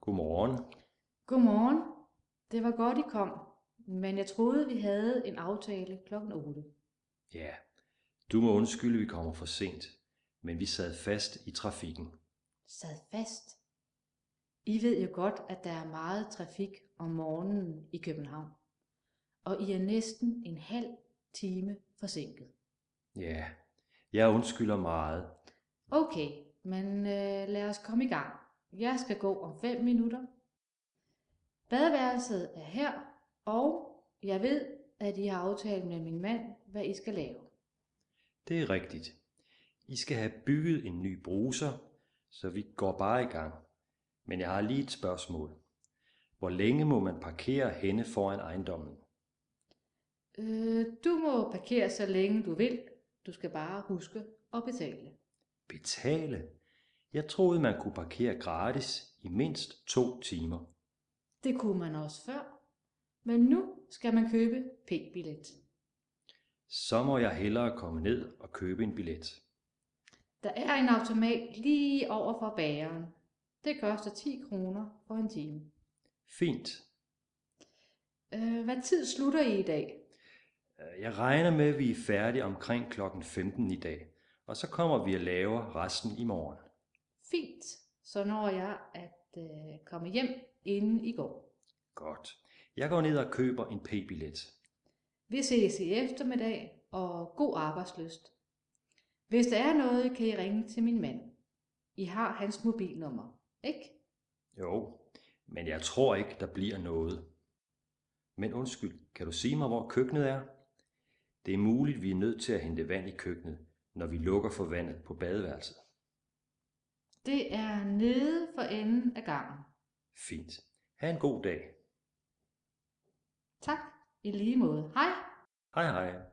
Godmorgen. Godmorgen. Det var godt, I kom, men jeg troede, vi havde en aftale klokken 8. Ja, du må undskylde, vi kommer for sent, men vi sad fast i trafikken. Sad fast. I ved jo godt, at der er meget trafik om morgenen i København, og I er næsten en halv time forsinket. Ja, jeg undskylder meget. Okay, men lad os komme i gang. Jeg skal gå om 5 minutter. Badeværelset er her, og jeg ved, at I har aftalt med min mand, hvad I skal lave. Det er rigtigt. I skal have bygget en ny bruser, så vi går bare i gang. Men jeg har lige et spørgsmål. Hvor længe må man parkere henne foran ejendommen? Du må parkere så længe du vil. Du skal bare huske at betale. Betale? Jeg troede, man kunne parkere gratis i mindst 2 timer. Det kunne man også før, men nu skal man købe p-billet. Så må jeg hellere komme ned og købe en billet. Der er en automat lige over for bageren. Det koster 10 kroner for en time. Fint. Hvad tid slutter I dag? Jeg regner med, at vi er færdige omkring klokken 15 i dag, og så kommer vi og laver resten i morgen. Fint, så når jeg at komme hjem inden I går. Godt. Jeg går ned og køber en p-billet. Vi ses i eftermiddag, og god arbejdslyst. Hvis der er noget, kan I ringe til min mand. I har hans mobilnummer, ikke? Jo, men jeg tror ikke, der bliver noget. Men undskyld, kan du sige mig, hvor køkkenet er? Det er muligt, vi er nødt til at hente vand i køkkenet, når vi lukker for vandet på badeværelset. Det er nede for enden af gangen. Fint. Ha' en god dag. Tak, i lige måde. Hej! Hej hej.